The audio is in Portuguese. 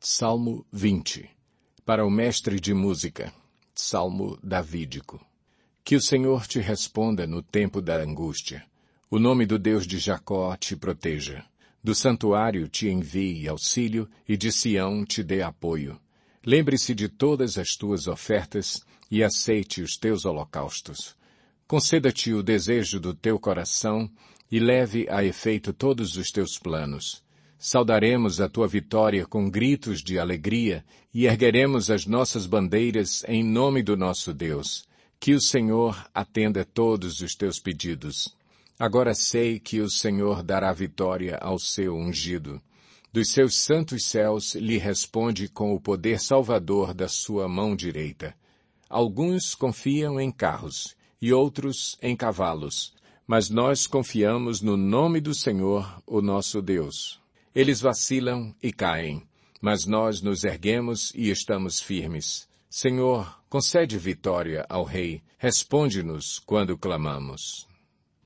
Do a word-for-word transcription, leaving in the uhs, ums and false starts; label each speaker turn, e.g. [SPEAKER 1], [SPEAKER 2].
[SPEAKER 1] Salmo vinte. Para o mestre de música. Salmo davídico. Que o Senhor te responda no tempo da angústia. O nome do Deus de Jacó te proteja. Do santuário te envie auxílio e de Sião te dê apoio. Lembre-se de todas as tuas ofertas e aceite os teus holocaustos. Conceda-te o desejo do teu coração e leve a efeito todos os teus planos. Saudaremos a tua vitória com gritos de alegria e ergueremos as nossas bandeiras em nome do nosso Deus. Que o Senhor atenda todos os teus pedidos. Agora sei que o Senhor dará vitória ao seu ungido. Dos seus santos céus lhe responde com o poder salvador da sua mão direita. Alguns confiam em carros e outros em cavalos, mas nós confiamos no nome do Senhor, o nosso Deus. Eles vacilam e caem, mas nós nos erguemos e estamos firmes. Senhor, concede vitória ao Rei, responde-nos quando clamamos.